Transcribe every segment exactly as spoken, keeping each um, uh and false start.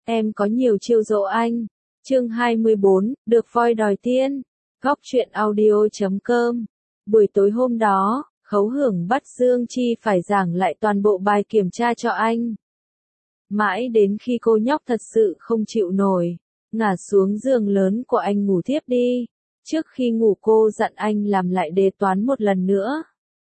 em có nhiều chiêu dỗ anh. Chương hai mươi bốn, được voi đòi tiên. Góc truyện audio chấm com. Buổi tối hôm đó, Khấu Hưởng bắt Dương Chi phải giảng lại toàn bộ bài kiểm tra cho anh. Mãi đến khi cô nhóc thật sự không chịu nổi, ngả xuống giường lớn của anh ngủ thiếp đi. Trước khi ngủ cô dặn anh làm lại đề toán một lần nữa.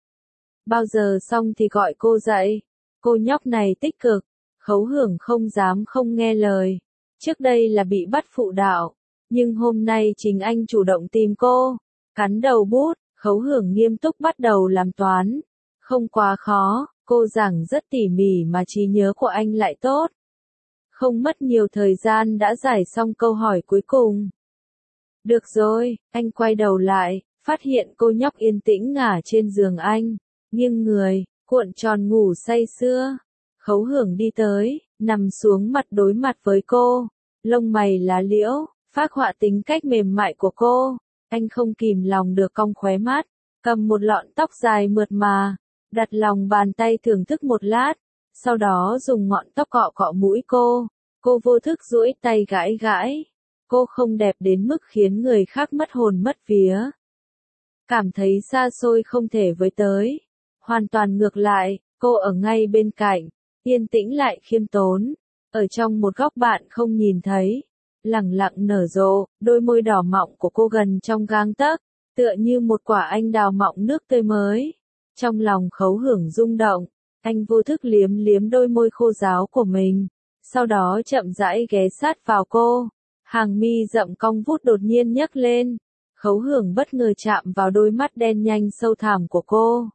Bao giờ xong thì gọi cô dậy. Cô nhóc này tích cực, Khấu Hưởng không dám không nghe lời. Trước đây là bị bắt phụ đạo, nhưng hôm nay chính anh chủ động tìm cô. Cắn đầu bút, Khấu Hưởng nghiêm túc bắt đầu làm toán. Không quá khó, cô giảng rất tỉ mỉ mà trí nhớ của anh lại tốt. Không mất nhiều thời gian đã giải xong câu hỏi cuối cùng. Được rồi, anh quay đầu lại, phát hiện cô nhóc yên tĩnh ngả trên giường anh, nghiêng người, cuộn tròn ngủ say sưa. Khấu Hưởng đi tới, nằm xuống mặt đối mặt với cô, lông mày lá liễu, phác họa tính cách mềm mại của cô. Anh không kìm lòng được cong khóe mắt, cầm một lọn tóc dài mượt mà, đặt lòng bàn tay thưởng thức một lát, sau đó dùng ngọn tóc cọ cọ mũi cô. Cô vô thức duỗi tay gãi gãi. Cô không đẹp đến mức khiến người khác mất hồn mất vía. Cảm thấy xa xôi không thể với tới. Hoàn toàn ngược lại, cô ở ngay bên cạnh, yên tĩnh lại khiêm tốn. Ở trong một góc bạn không nhìn thấy, lẳng lặng nở rộ, đôi môi đỏ mọng của cô gần trong gang tấc, tựa như một quả anh đào mọng nước tươi mới. Trong lòng Khấu Hưởng rung động, anh vô thức liếm liếm đôi môi khô ráo của mình, sau đó chậm rãi ghé sát vào cô. Hàng mi rậm cong vút đột nhiên nhấc lên. Khấu Hưởng bất ngờ chạm vào đôi mắt đen nhanh sâu thẳm của cô.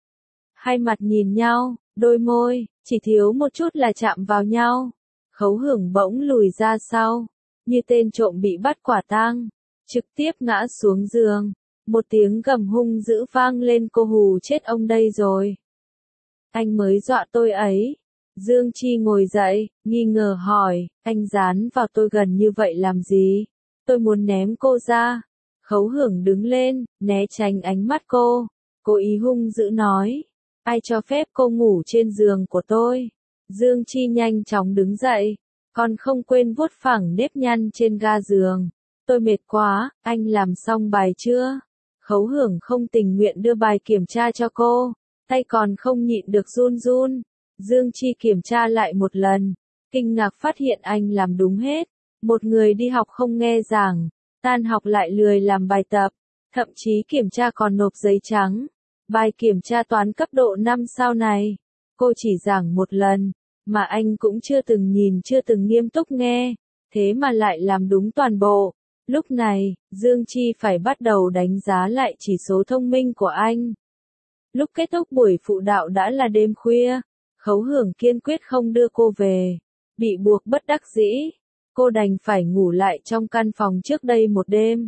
Hai mặt nhìn nhau, đôi môi, chỉ thiếu một chút là chạm vào nhau. Khấu Hưởng bỗng lùi ra sau, như tên trộm bị bắt quả tang, trực tiếp ngã xuống giường. Một tiếng gầm hung dữ vang lên, cô hù chết ông đây rồi. Anh mới dọa tôi ấy. Dương Chi ngồi dậy, nghi ngờ hỏi, anh dán vào tôi gần như vậy làm gì? Tôi muốn ném cô ra. Khấu Hưởng đứng lên, né tránh ánh mắt cô. Cô ý hung dữ nói, ai cho phép cô ngủ trên giường của tôi? Dương Chi nhanh chóng đứng dậy, còn không quên vuốt phẳng nếp nhăn trên ga giường. Tôi mệt quá, anh làm xong bài chưa? Khấu Hưởng không tình nguyện đưa bài kiểm tra cho cô, tay còn không nhịn được run run. Dương Chi kiểm tra lại một lần, kinh ngạc phát hiện anh làm đúng hết. Một người đi học không nghe giảng, tan học lại lười làm bài tập, thậm chí kiểm tra còn nộp giấy trắng. Bài kiểm tra toán cấp độ năm sao này, cô chỉ giảng một lần, mà anh cũng chưa từng nhìn chưa từng nghiêm túc nghe, thế mà lại làm đúng toàn bộ. Lúc này, Dương Chi phải bắt đầu đánh giá lại chỉ số thông minh của anh. Lúc kết thúc buổi phụ đạo đã là đêm khuya. Khấu Hưởng kiên quyết không đưa cô về. Bị buộc bất đắc dĩ, cô đành phải ngủ lại trong căn phòng trước đây một đêm.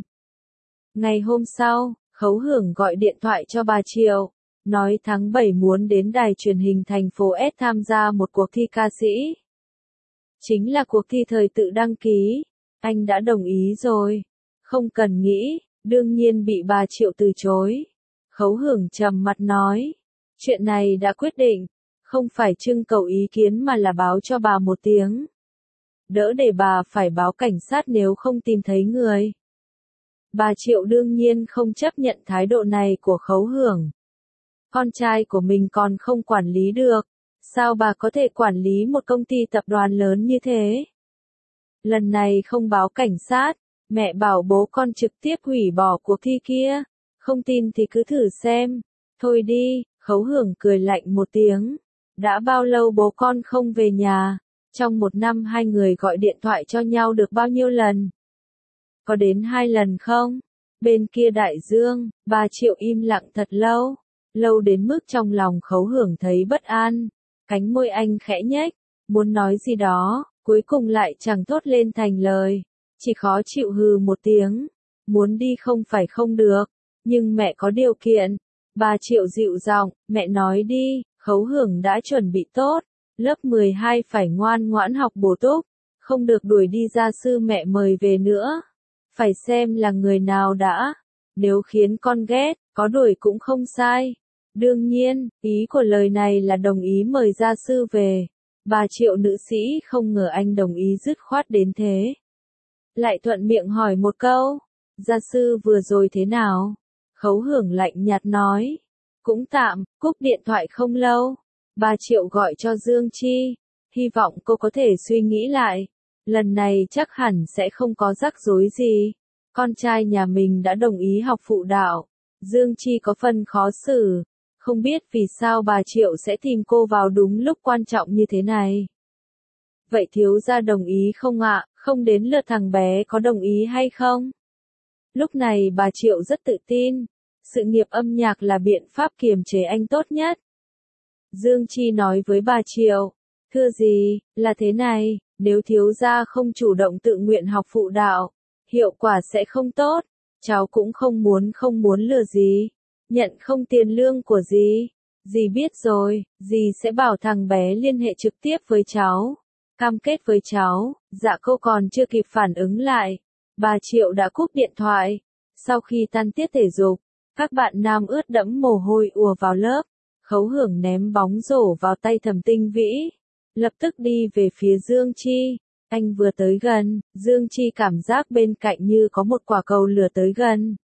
Ngày hôm sau, Khấu Hưởng gọi điện thoại cho bà Triệu, nói tháng bảy muốn đến đài truyền hình thành phố S tham gia một cuộc thi ca sĩ. Chính là cuộc thi thời tự đăng ký. Anh đã đồng ý rồi. Không cần nghĩ, đương nhiên bị bà Triệu từ chối. Khấu Hưởng trầm mặt nói, chuyện này đã quyết định. Không phải trưng cầu ý kiến mà là báo cho bà một tiếng. Đỡ để bà phải báo cảnh sát nếu không tìm thấy người. Bà Triệu đương nhiên không chấp nhận thái độ này của Khấu Hưởng. Con trai của mình còn không quản lý được, sao bà có thể quản lý một công ty tập đoàn lớn như thế? Lần này không báo cảnh sát, mẹ bảo bố con trực tiếp hủy bỏ cuộc thi kia. Không tin thì cứ thử xem. Thôi đi, Khấu Hưởng cười lạnh một tiếng. Đã bao lâu bố con không về nhà? Trong một năm hai người gọi điện thoại cho nhau được bao nhiêu lần? Có đến hai lần không? Bên kia đại dương, bà Triệu im lặng thật lâu. Lâu đến mức trong lòng Khấu Hưởng thấy bất an. Cánh môi anh khẽ nhếch, muốn nói gì đó, cuối cùng lại chẳng thốt lên thành lời. Chỉ khó chịu hừ một tiếng. Muốn đi không phải không được, nhưng mẹ có điều kiện. Bà Triệu dịu giọng, mẹ nói đi. Khấu Hưởng đã chuẩn bị tốt, lớp mười hai phải ngoan ngoãn học bổ túc, không được đuổi đi gia sư mẹ mời về nữa. Phải xem là người nào đã, nếu khiến con ghét, có đuổi cũng không sai. Đương nhiên, ý của lời này là đồng ý mời gia sư về. Bà Triệu nữ sĩ không ngờ anh đồng ý dứt khoát đến thế. Lại thuận miệng hỏi một câu, gia sư vừa rồi thế nào? Khấu Hưởng lạnh nhạt nói, cũng tạm, cúp điện thoại không lâu. Bà Triệu gọi cho Dương Chi, hy vọng cô có thể suy nghĩ lại. Lần này chắc hẳn sẽ không có rắc rối gì. Con trai nhà mình đã đồng ý học phụ đạo. Dương Chi có phần khó xử. Không biết vì sao bà Triệu sẽ tìm cô vào đúng lúc quan trọng như thế này. Vậy thiếu gia đồng ý không ạ? Không đến lượt thằng bé có đồng ý hay không? Lúc này bà Triệu rất tự tin. Sự nghiệp âm nhạc là biện pháp kiềm chế anh tốt nhất. Dương Chi nói với bà Triệu. Thưa gì, là thế này, nếu thiếu gia không chủ động tự nguyện học phụ đạo, hiệu quả sẽ không tốt. Cháu cũng không muốn không muốn lừa gì. Nhận không tiền lương của dì. Dì biết rồi, dì sẽ bảo thằng bé liên hệ trực tiếp với cháu. Cam kết với cháu. Dạ cô còn chưa kịp phản ứng lại. Bà Triệu đã cúp điện thoại. Sau khi tan tiết thể dục, các bạn nam ướt đẫm mồ hôi ùa vào lớp. Khấu Hưởng ném bóng rổ vào tay Thẩm Tinh Vĩ. Lập tức đi về phía Dương Chi. Anh vừa tới gần, Dương Chi cảm giác bên cạnh như có một quả cầu lửa tới gần.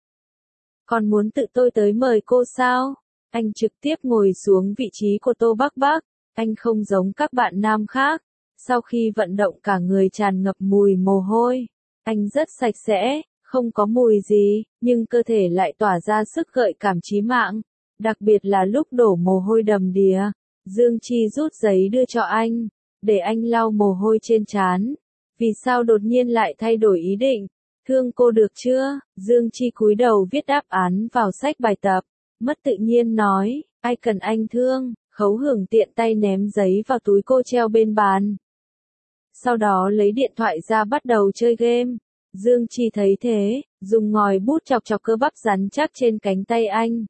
Còn muốn tự tôi tới mời cô sao? Anh trực tiếp ngồi xuống vị trí của Tô Bắc Bắc. Anh không giống các bạn nam khác. Sau khi vận động cả người tràn ngập mùi mồ hôi. Anh rất sạch sẽ, không có mùi gì, nhưng cơ thể lại tỏa ra sức gợi cảm chí mạng. Đặc biệt là lúc đổ mồ hôi đầm đìa. Dương Chi rút giấy đưa cho anh, để anh lau mồ hôi trên trán. Vì sao đột nhiên lại thay đổi ý định? Thương cô được chưa? Dương Chi cúi đầu viết đáp án vào sách bài tập. Mất tự nhiên nói, ai cần anh thương? Khấu Hưởng tiện tay ném giấy vào túi cô treo bên bàn. Sau đó lấy điện thoại ra bắt đầu chơi game. Dương Chi thấy thế, dùng ngòi bút chọc chọc cơ bắp rắn chắc trên cánh tay anh.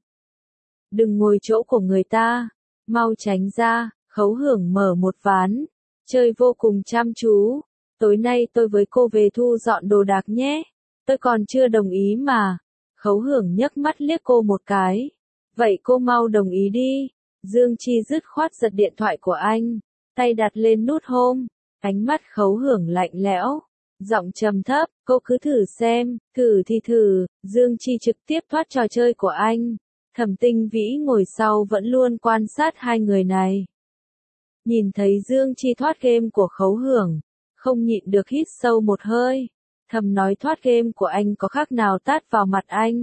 Đừng ngồi chỗ của người ta, mau tránh ra. Khấu Hưởng mở một ván, chơi vô cùng chăm chú. Tối nay tôi với cô về thu dọn đồ đạc nhé. Tôi còn chưa đồng ý mà. Khấu Hưởng nhấc mắt liếc cô một cái. Vậy cô mau đồng ý đi. Dương Chi dứt khoát giật điện thoại của anh, tay đặt lên nút home. Ánh mắt Khấu Hưởng lạnh lẽo, giọng trầm thấp, cô cứ thử xem, thử thì thử. Dương Chi trực tiếp thoát trò chơi của anh. Thẩm Tinh Vĩ ngồi sau vẫn luôn quan sát hai người này. Nhìn thấy Dương Chi thoát game của Khấu Hưởng, không nhịn được hít sâu một hơi. Thầm nói thoát game của anh có khác nào tát vào mặt anh.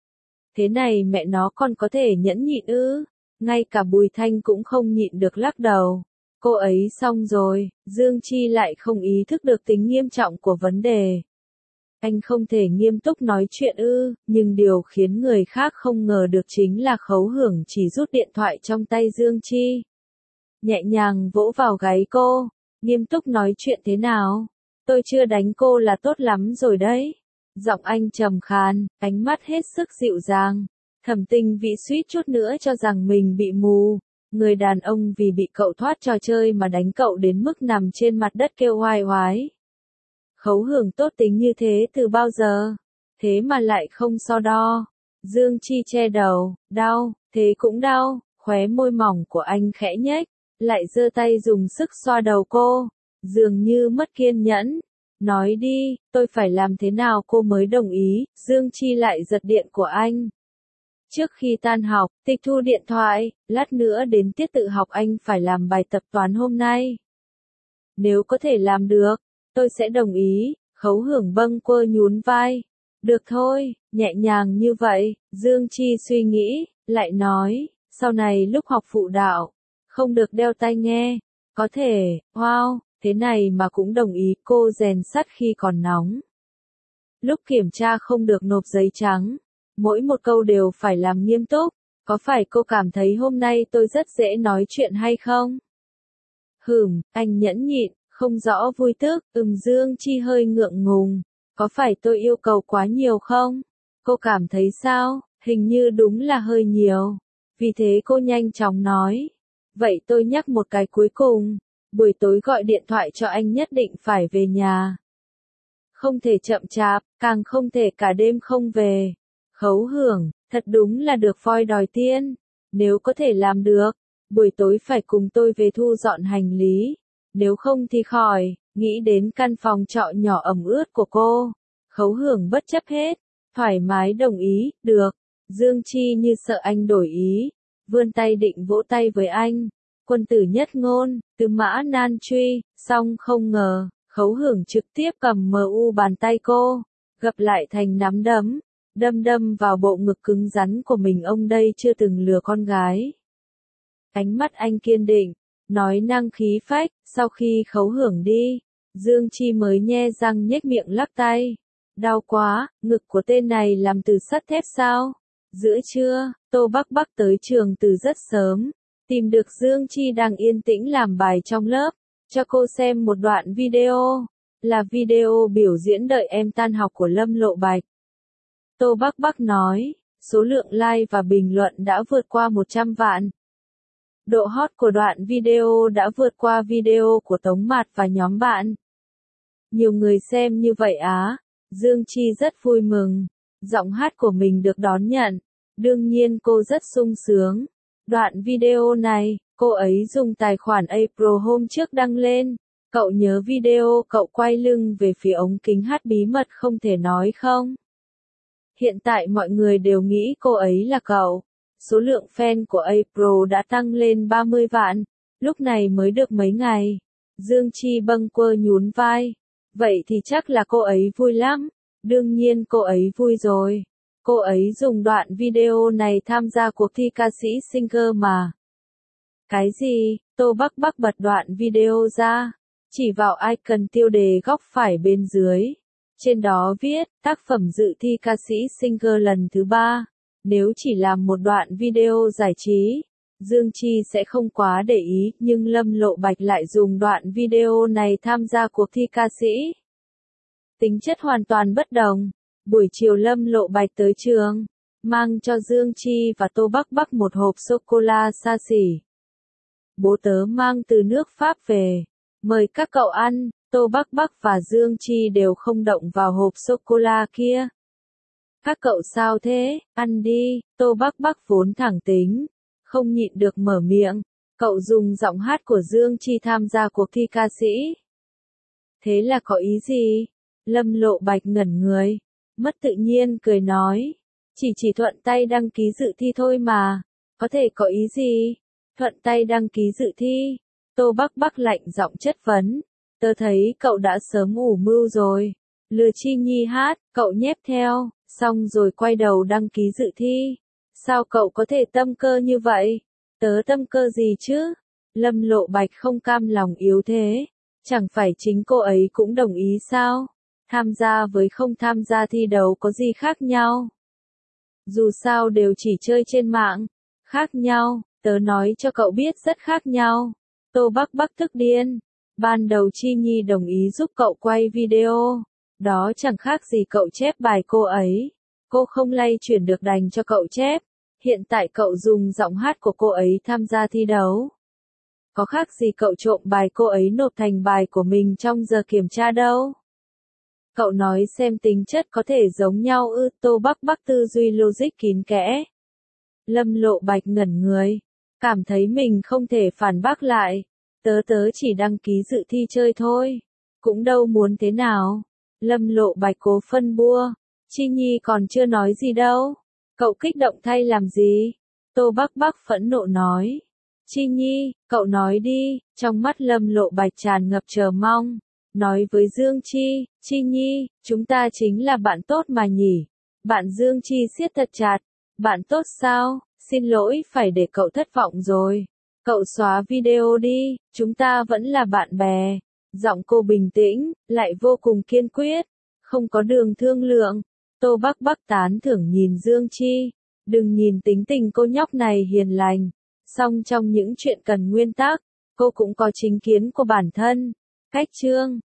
Thế này mẹ nó còn có thể nhẫn nhịn ư? Ngay cả Bùi Thanh cũng không nhịn được lắc đầu. Cô ấy xong rồi. Dương Chi lại không ý thức được tính nghiêm trọng của vấn đề. Anh không thể nghiêm túc nói chuyện ư? Nhưng điều khiến người khác không ngờ được chính là Khấu Hưởng chỉ rút điện thoại trong tay Dương Chi, nhẹ nhàng vỗ vào gáy cô. Nghiêm túc nói chuyện thế nào? Tôi chưa đánh cô là tốt lắm rồi đấy. Giọng anh trầm khàn, ánh mắt hết sức dịu dàng. Thẩm Tinh Vĩ suýt chút nữa cho rằng mình bị mù. Người đàn ông vì bị cậu thoát trò chơi mà đánh cậu đến mức nằm trên mặt đất kêu oai oái. Khấu Hưởng tốt tính như thế từ bao giờ? Thế mà lại không so đo. Dương Chi che đầu, đau, thế cũng đau. Khóe môi mỏng của anh khẽ nhếch, lại giơ tay dùng sức xoa đầu cô, dường như mất kiên nhẫn. Nói đi, tôi phải làm thế nào cô mới đồng ý? Dương Chi lại giật điện của anh. Trước khi tan học, tịch thu điện thoại, lát nữa đến tiết tự học anh phải làm bài tập toán hôm nay. Nếu có thể làm được, tôi sẽ đồng ý. Khấu Hưởng bâng quơ nhún vai. Được thôi, nhẹ nhàng như vậy. Dương Chi suy nghĩ, lại nói, sau này lúc học phụ đạo, không được đeo tai nghe. Có thể, wow, thế này mà cũng đồng ý. Cô rèn sắt khi còn nóng. Lúc kiểm tra không được nộp giấy trắng. Mỗi một câu đều phải làm nghiêm túc. Có phải cô cảm thấy hôm nay tôi rất dễ nói chuyện hay không? Hừm, anh nhẫn nhịn, không rõ vui tức. Ừm Dương Chi hơi ngượng ngùng. Có phải tôi yêu cầu quá nhiều không? Cô cảm thấy sao? Hình như đúng là hơi nhiều. Vì thế cô nhanh chóng nói. Vậy tôi nhắc một cái cuối cùng. Buổi tối gọi điện thoại cho anh nhất định phải về nhà. Không thể chậm chạp, càng không thể cả đêm không về. Khấu Hưởng, thật đúng là được voi đòi tiên. Nếu có thể làm được, buổi tối phải cùng tôi về thu dọn hành lý. nếu không thì khỏi, nghĩ đến căn phòng trọ nhỏ ẩm ướt của cô. Khấu Hưởng bất chấp hết, thoải mái đồng ý, được. Dương Chi như sợ anh đổi ý, vươn tay định vỗ tay với anh. Quân tử nhất ngôn, tư mã nan truy, song không ngờ, Khấu Hưởng trực tiếp cầm mờ u bàn tay cô, gập lại thành nắm đấm, đâm đâm vào bộ ngực cứng rắn của mình. Ông đây chưa từng lừa con gái. Ánh mắt anh kiên định, nói năng khí phách. Sau khi Khấu Hưởng đi, Dương Chi mới nhe răng nhếch miệng lắc tay. Đau quá, ngực của tên này làm từ sắt thép sao? Giữa trưa, Tô Bắc Bắc tới trường từ rất sớm, tìm được Dương Chi đang yên tĩnh làm bài trong lớp, cho cô xem một đoạn video, là video biểu diễn đợi em tan học của Lâm Lộ Bạch. Tô Bắc Bắc nói, số lượng like và bình luận đã vượt qua một trăm vạn. Độ hot của đoạn video đã vượt qua video của Tống Mạt và nhóm bạn. Nhiều người xem như vậy á, Dương Chi rất vui mừng, giọng hát của mình được đón nhận, đương nhiên cô rất sung sướng. Đoạn video này, cô ấy dùng tài khoản April hôm trước đăng lên. Cậu nhớ video cậu quay lưng về phía ống kính hát bí mật không thể nói không? Hiện tại mọi người đều nghĩ cô ấy là cậu. Số lượng fan của April đã tăng lên ba mươi vạn, lúc này mới được mấy ngày. Dương Chi bâng quơ nhún vai. Vậy thì chắc là cô ấy vui lắm. Đương nhiên cô ấy vui rồi. Cô ấy dùng đoạn video này tham gia cuộc thi ca sĩ Singer mà. Cái gì? Tô Bắc Bắc bật đoạn video ra, chỉ vào icon tiêu đề góc phải bên dưới. Trên đó viết, tác phẩm dự thi ca sĩ Singer lần thứ ba. Nếu chỉ làm một đoạn video giải trí, Dương Chi sẽ không quá để ý, nhưng Lâm Lộ Bạch lại dùng đoạn video này tham gia cuộc thi ca sĩ. Tính chất hoàn toàn bất đồng. Buổi chiều Lâm Lộ Bạch tới trường, mang cho Dương Chi và Tô Bắc Bắc một hộp sô-cô-la xa xỉ. Bố tớ mang từ nước Pháp về, mời các cậu ăn. Tô Bắc Bắc và Dương Chi đều không động vào hộp sô-cô-la kia. Các cậu sao thế, ăn đi. Tô Bắc Bắc vốn thẳng tính, không nhịn được mở miệng. Cậu dùng giọng hát của Dương Chi tham gia cuộc thi ca sĩ. Thế là có ý gì? Lâm Lộ Bạch ngẩn người, mất tự nhiên cười nói. Chỉ chỉ thuận tay đăng ký dự thi thôi mà, có thể có ý gì? Thuận tay đăng ký dự thi. Tô Bắc Bắc lạnh giọng chất vấn. Tớ thấy cậu đã sớm ủ mưu rồi. Lừa Chi Nhi hát, cậu nhép theo, xong rồi quay đầu đăng ký dự thi. Sao cậu có thể tâm cơ như vậy? Tớ tâm cơ gì chứ? Lâm Lộ Bạch không cam lòng yếu thế. Chẳng phải chính cô ấy cũng đồng ý sao? Tham gia với không tham gia thi đấu có gì khác nhau? Dù sao đều chỉ chơi trên mạng. Khác nhau, tớ nói cho cậu biết rất khác nhau. Tô Bắc Bắc tức điên. Ban đầu Chi Nhi đồng ý giúp cậu quay video. Đó chẳng khác gì cậu chép bài cô ấy. Cô không lay chuyển được đành cho cậu chép. Hiện tại cậu dùng giọng hát của cô ấy tham gia thi đấu. Có khác gì cậu trộm bài cô ấy nộp thành bài của mình trong giờ kiểm tra đâu. Cậu nói xem tính chất có thể giống nhau ư? Tô Bắc Bắc tư duy logic kín kẽ. Lâm Lộ Bạch ngẩn người, cảm thấy mình không thể phản bác lại. Tớ tớ chỉ đăng ký dự thi chơi thôi, cũng đâu muốn thế nào. Lâm Lộ Bạch cố phân bua. Chi Nhi còn chưa nói gì đâu. Cậu kích động thay làm gì? Tô Bắc Bắc phẫn nộ nói. Chi Nhi, cậu nói đi. Trong mắt Lâm Lộ Bạch tràn ngập chờ mong. Nói với Dương Chi, Chi Nhi, chúng ta chính là bạn tốt mà nhỉ? Bạn Dương Chi siết thật chặt. Bạn tốt sao? Xin lỗi phải để cậu thất vọng rồi. Cậu xóa video đi, chúng ta vẫn là bạn bè. Giọng cô bình tĩnh, lại vô cùng kiên quyết. Không có đường thương lượng. Tô Bắc Bắc tán thưởng nhìn Dương Chi. Đừng nhìn tính tình cô nhóc này hiền lành. Song trong những chuyện cần nguyên tắc, cô cũng có chính kiến của bản thân. Cách chương